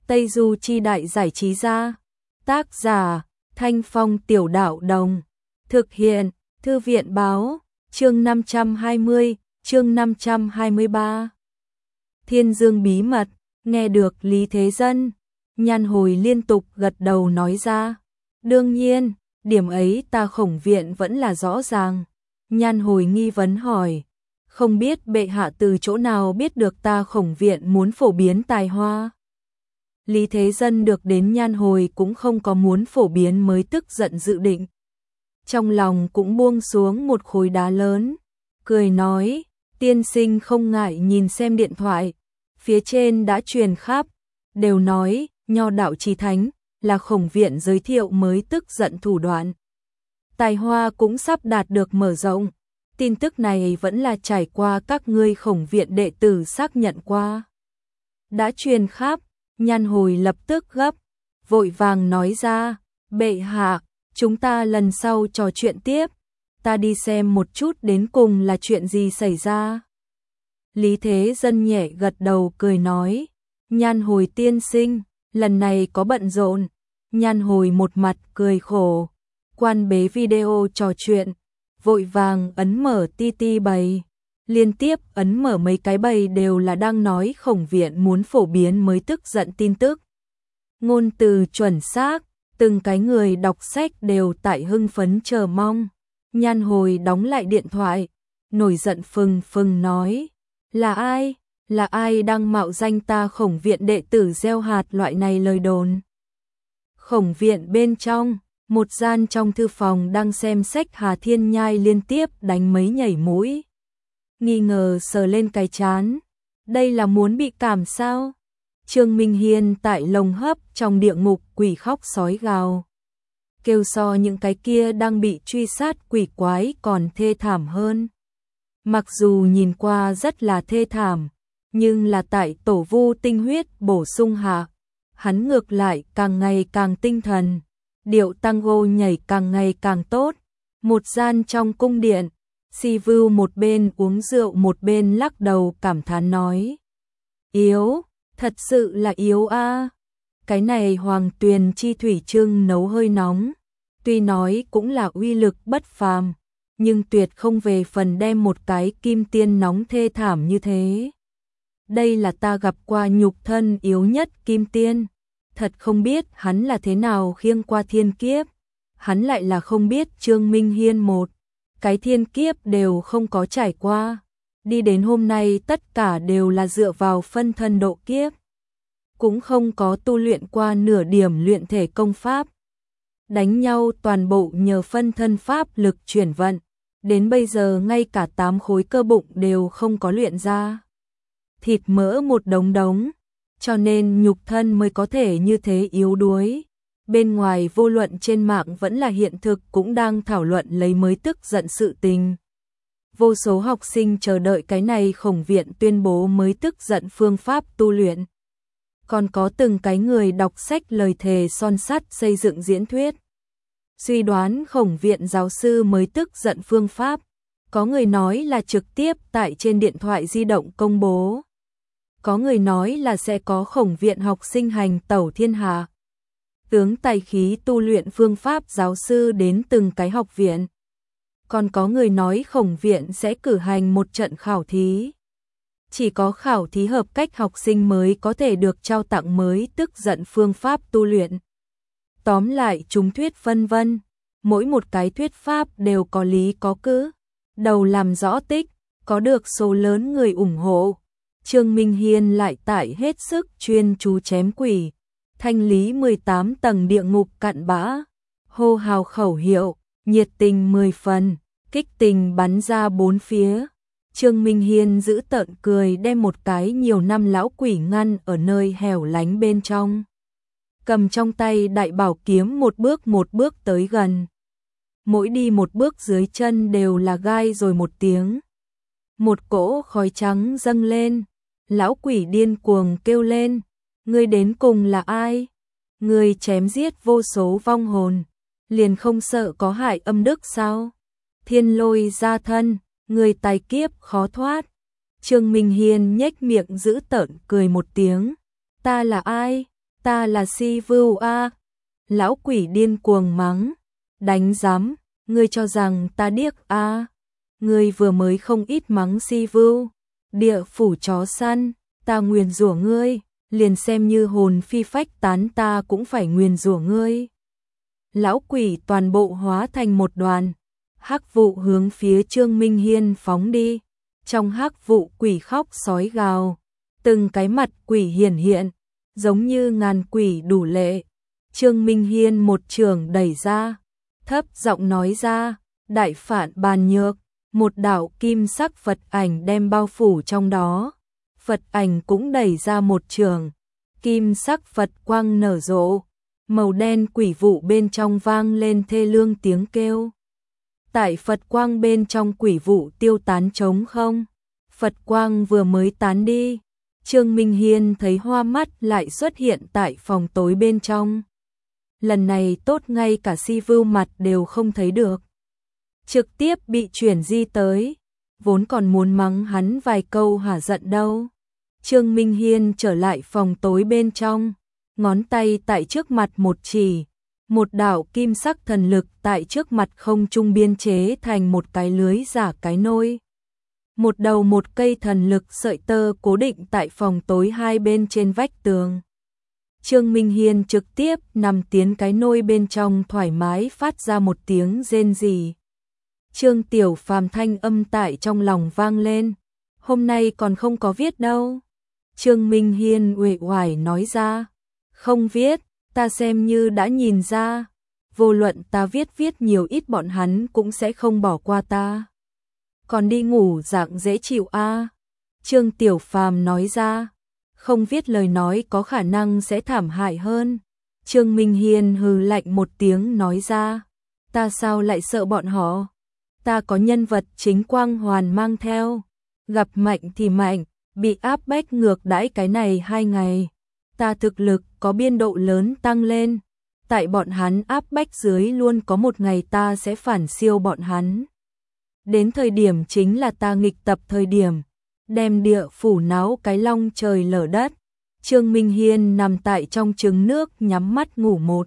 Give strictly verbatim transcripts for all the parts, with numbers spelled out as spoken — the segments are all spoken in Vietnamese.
Tây Du Chi Đại Giải Trí Gia. Tác giả, Thanh Phong Tiểu Đạo Đồng. Thực hiện, Thư viện Báo. Chương năm trăm hai mươi, chương năm trăm hai mươi ba. Thiên Dương bí mật, nghe được Lý Thế Dân. Nhan Hồi liên tục gật đầu nói ra. Đương nhiên, điểm ấy ta Khổng Viện vẫn là rõ ràng. Nhan Hồi nghi vấn hỏi. Không biết bệ hạ từ chỗ nào biết được ta Khổng Viện muốn phổ biến tài hoa. Lý Thế Dân được đến Nhan Hồi cũng không có muốn phổ biến mới tức giận dự định. Trong lòng cũng buông xuống một khối đá lớn, cười nói, tiên sinh không ngại nhìn xem điện thoại, phía trên đã truyền khắp, đều nói, nho đạo chí thánh, là Khổng Viện giới thiệu mới tức giận thủ đoạn. Tài hoa cũng sắp đạt được mở rộng, tin tức này vẫn là trải qua các ngươi Khổng Viện đệ tử xác nhận qua. Đã truyền khắp, Nhan Hồi lập tức gấp, vội vàng nói ra, bệ hạ, chúng ta lần sau trò chuyện tiếp, ta đi xem một chút đến cùng là chuyện gì xảy ra. Lý Thế Dân nhẹ gật đầu cười nói, Nhan Hồi tiên sinh, lần này có bận rộn. Nhan Hồi một mặt cười khổ, quan bế video trò chuyện, vội vàng ấn mở ti ti bày. Liên tiếp ấn mở mấy cái bày đều là đang nói Khổng Viện muốn phổ biến mới tức giận tin tức. Ngôn từ chuẩn xác, từng cái người đọc sách đều tại hưng phấn chờ mong. Nhan Hồi đóng lại điện thoại, nổi giận phừng phừng nói, là ai, là ai đang mạo danh ta Khổng Viện đệ tử gieo hạt loại này lời đồn. Khổng Viện bên trong, một gian trong thư phòng đang xem sách Hà Thiên Nhai liên tiếp đánh mấy nhảy mũi. Nghi ngờ sờ lên cái chán, đây là muốn bị cảm sao? Trương Minh Hiên tại lồng hấp trong địa ngục quỷ khóc sói gào. Kêu so những cái kia đang bị truy sát quỷ quái còn thê thảm hơn. Mặc dù nhìn qua rất là thê thảm, nhưng là tại tổ vu tinh huyết bổ sung hạ, hắn ngược lại càng ngày càng tinh thần, điệu tango nhảy càng ngày càng tốt. Một gian trong cung điện, Si Vưu một bên uống rượu một bên lắc đầu cảm thán nói, yếu, thật sự là yếu a. À. Cái này Hoàng Tuyền chi thủy trưng nấu hơi nóng, tuy nói cũng là uy lực bất phàm, nhưng tuyệt không về phần đem một cái kim tiên nóng thê thảm như thế. Đây là ta gặp qua nhục thân yếu nhất kim tiên, thật không biết hắn là thế nào khiêng qua thiên kiếp, hắn lại là không biết Trương Minh Hiên một cái thiên kiếp đều không có trải qua, đi đến hôm nay tất cả đều là dựa vào phân thân độ kiếp, cũng không có tu luyện qua nửa điểm luyện thể công pháp. Đánh nhau toàn bộ nhờ phân thân pháp lực chuyển vận, đến bây giờ ngay cả tám khối cơ bụng đều không có luyện ra. Thịt mỡ một đống đống, cho nên nhục thân mới có thể như thế yếu đuối. Bên ngoài vô luận trên mạng vẫn là hiện thực cũng đang thảo luận lấy mới tức giận sự tình. Vô số học sinh chờ đợi cái này Khổng Viện tuyên bố mới tức giận phương pháp tu luyện. Còn có từng cái người đọc sách lời thề son sắt xây dựng diễn thuyết. Suy đoán Khổng Viện giáo sư mới tức giận phương pháp. Có người nói là trực tiếp tại trên điện thoại di động công bố. Có người nói là sẽ có Khổng Viện học sinh hành tẩu thiên hạ. Tướng tài khí tu luyện phương pháp giáo sư đến từng cái học viện. Còn có người nói Khổng Viện sẽ cử hành một trận khảo thí. Chỉ có khảo thí hợp cách học sinh mới có thể được trao tặng mới tức giận phương pháp tu luyện. Tóm lại chúng thuyết vân vân, mỗi một cái thuyết pháp đều có lý có cứ. Đầu làm rõ tích, có được số lớn người ủng hộ. Trương Minh Hiên lại tại hết sức chuyên chú chém quỷ. Thanh lý mười tám tầng địa ngục cặn bã, hô hào khẩu hiệu, nhiệt tình mười phần, kích tình bắn ra bốn phía. Trương Minh Hiên giữ tợn cười đem một cái nhiều năm lão quỷ ngăn ở nơi hẻo lánh bên trong. Cầm trong tay đại bảo kiếm một bước một bước tới gần. Mỗi đi một bước dưới chân đều là gai rồi một tiếng. Một cỗ khói trắng dâng lên, lão quỷ điên cuồng kêu lên. Ngươi đến cùng là ai? Ngươi chém giết vô số vong hồn, liền không sợ có hại âm đức sao? Thiên lôi ra thân, ngươi tài kiếp khó thoát. Trương Minh Hiên nhếch miệng giữ tợn cười một tiếng. Ta là ai? Ta là Si Vưu a. Lão quỷ điên cuồng mắng, đánh rắm, ngươi cho rằng ta điếc a? Ngươi vừa mới không ít mắng Si Vưu, địa phủ chó săn, ta nguyền rủa ngươi, liền xem như hồn phi phách tán ta cũng phải nguyền rủa ngươi. Lão quỷ toàn bộ hóa thành một đoàn, hắc vụ hướng phía Trương Minh Hiên phóng đi. Trong hắc vụ quỷ khóc sói gào, từng cái mặt quỷ hiển hiện, giống như ngàn quỷ đủ lệ. Trương Minh Hiên một trường đẩy ra, thấp giọng nói ra, đại phản bàn nhược, một đạo kim sắc Phật ảnh đem bao phủ trong đó. Phật ảnh cũng đẩy ra một trường, kim sắc Phật quang nở rộ, màu đen quỷ vụ bên trong vang lên thê lương tiếng kêu. Tại Phật quang bên trong quỷ vụ tiêu tán trống không, Phật quang vừa mới tán đi, Trương Minh Hiên thấy hoa mắt lại xuất hiện tại phòng tối bên trong. Lần này tốt ngay cả Si Vưu mặt đều không thấy được, trực tiếp bị chuyển di tới, vốn còn muốn mắng hắn vài câu hả giận đâu. Trương Minh Hiên trở lại phòng tối bên trong, ngón tay tại trước mặt một chỉ, một đạo kim sắc thần lực tại trước mặt không trung biên chế thành một cái lưới giả cái nôi. Một đầu một cây thần lực sợi tơ cố định tại phòng tối hai bên trên vách tường. Trương Minh Hiên trực tiếp nằm tiến cái nôi bên trong thoải mái phát ra một tiếng rên rỉ. Trương Tiểu Phàm thanh âm tại trong lòng vang lên, hôm nay còn không có viết đâu. Trương Minh Hiên uể oải nói ra, không viết, ta xem như đã nhìn ra, vô luận ta viết viết nhiều ít bọn hắn cũng sẽ không bỏ qua ta. Còn đi ngủ dạng dễ chịu a. Trương Tiểu Phàm nói ra, không viết lời nói có khả năng sẽ thảm hại hơn. Trương Minh Hiên hừ lạnh một tiếng nói ra, ta sao lại sợ bọn họ, ta có nhân vật chính quang hoàn mang theo, gặp mạnh thì mạnh, bị áp bách ngược đãi cái này hai ngày, ta thực lực có biên độ lớn tăng lên, tại bọn hắn áp bách dưới luôn có một ngày ta sẽ phản siêu bọn hắn. Đến thời điểm chính là ta nghịch tập thời điểm, đem địa phủ náo cái long trời lở đất. Trương Minh Hiên nằm tại trong trứng nước nhắm mắt ngủ một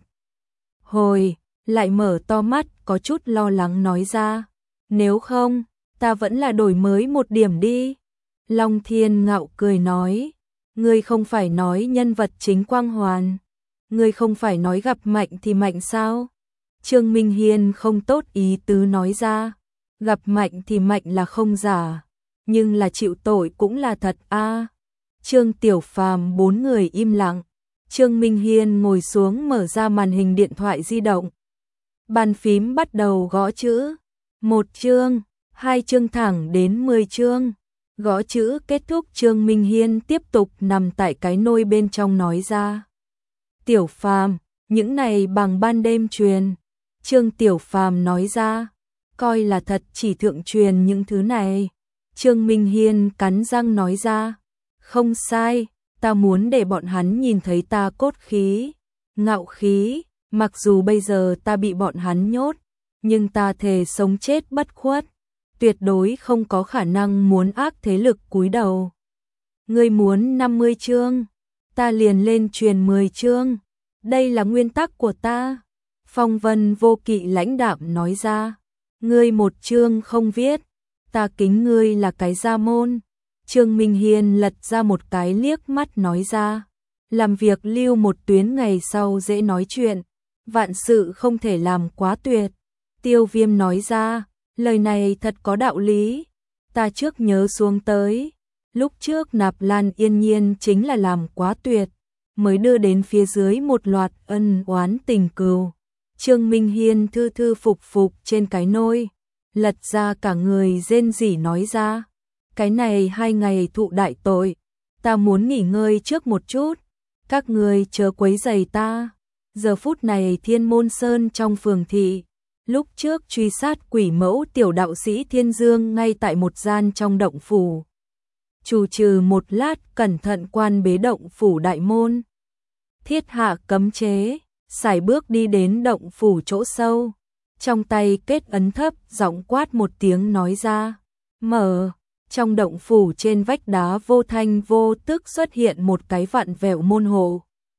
hồi, lại mở to mắt có chút lo lắng nói ra, nếu không, ta vẫn là đổi mới một điểm đi. Long Thiên Ngạo cười nói, ngươi không phải nói nhân vật chính quang hoàn, ngươi không phải nói gặp mạnh thì mạnh sao? Trương Minh Hiên không tốt ý tứ nói ra, gặp mạnh thì mạnh là không giả, nhưng là chịu tội cũng là thật a. À. Trương Tiểu Phàm bốn người im lặng, Trương Minh Hiên ngồi xuống mở ra màn hình điện thoại di động. Bàn phím bắt đầu gõ chữ, một chương, hai chương thẳng đến mười chương. Gõ chữ kết thúc Trương Minh Hiên tiếp tục nằm tại cái nôi bên trong nói ra. Tiểu Phàm, những này bằng ban đêm truyền. Trương Tiểu Phàm nói ra, coi là thật chỉ thượng truyền những thứ này. Trương Minh Hiên cắn răng nói ra, không sai, ta muốn để bọn hắn nhìn thấy ta cốt khí, ngạo khí, mặc dù bây giờ ta bị bọn hắn nhốt, nhưng ta thề sống chết bất khuất, tuyệt đối không có khả năng muốn ác thế lực cúi đầu. Ngươi muốn năm mươi chương, ta liền lên truyền mười chương, đây là nguyên tắc của ta. Phong Vân Vô Kỵ lãnh đạm nói ra, ngươi một chương không viết, ta kính ngươi là cái gia môn. Trương Minh Hiên lật ra một cái liếc mắt nói ra, làm việc lưu một tuyến ngày sau dễ nói chuyện, vạn sự không thể làm quá tuyệt. Tiêu Viêm nói ra, lời này thật có đạo lý, ta trước nhớ xuống tới, lúc trước Nạp Lan Yên Nhiên chính là làm quá tuyệt, mới đưa đến phía dưới một loạt ân oán tình cừu. Trương Minh Hiên thư thư phục phục trên cái nôi, lật ra cả người rên rỉ nói ra, cái này hai ngày thụ đại tội, ta muốn nghỉ ngơi trước một chút, các người chớ quấy rầy ta. Giờ phút này Thiên Môn Sơn trong phường thị, lúc trước truy sát quỷ mẫu tiểu đạo sĩ Thiên Dương ngay tại một gian trong động phủ. Chủ trừ một lát cẩn thận quan bế động phủ đại môn. Thiết hạ cấm chế, sải bước đi đến động phủ chỗ sâu. Trong tay kết ấn thấp giọng quát một tiếng nói ra. Mở, trong động phủ trên vách đá vô thanh vô tức xuất hiện một cái vặn vẹo môn hộ.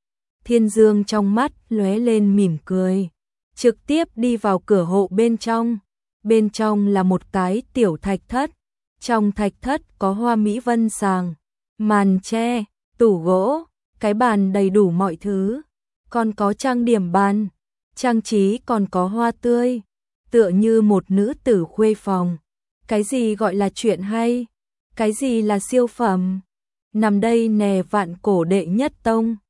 Thiên Dương trong mắt lóe lên mỉm cười, trực tiếp đi vào cửa hộ bên trong. Bên trong là một cái tiểu thạch thất, trong thạch thất có hoa mỹ vân sàng, màn tre, tủ gỗ, cái bàn đầy đủ mọi thứ, còn có trang điểm bàn, trang trí còn có hoa tươi, tựa như một nữ tử khuê phòng. Cái gì gọi là chuyện hay? Cái gì là siêu phẩm? Nằm đây nè, vạn cổ đệ nhất tông.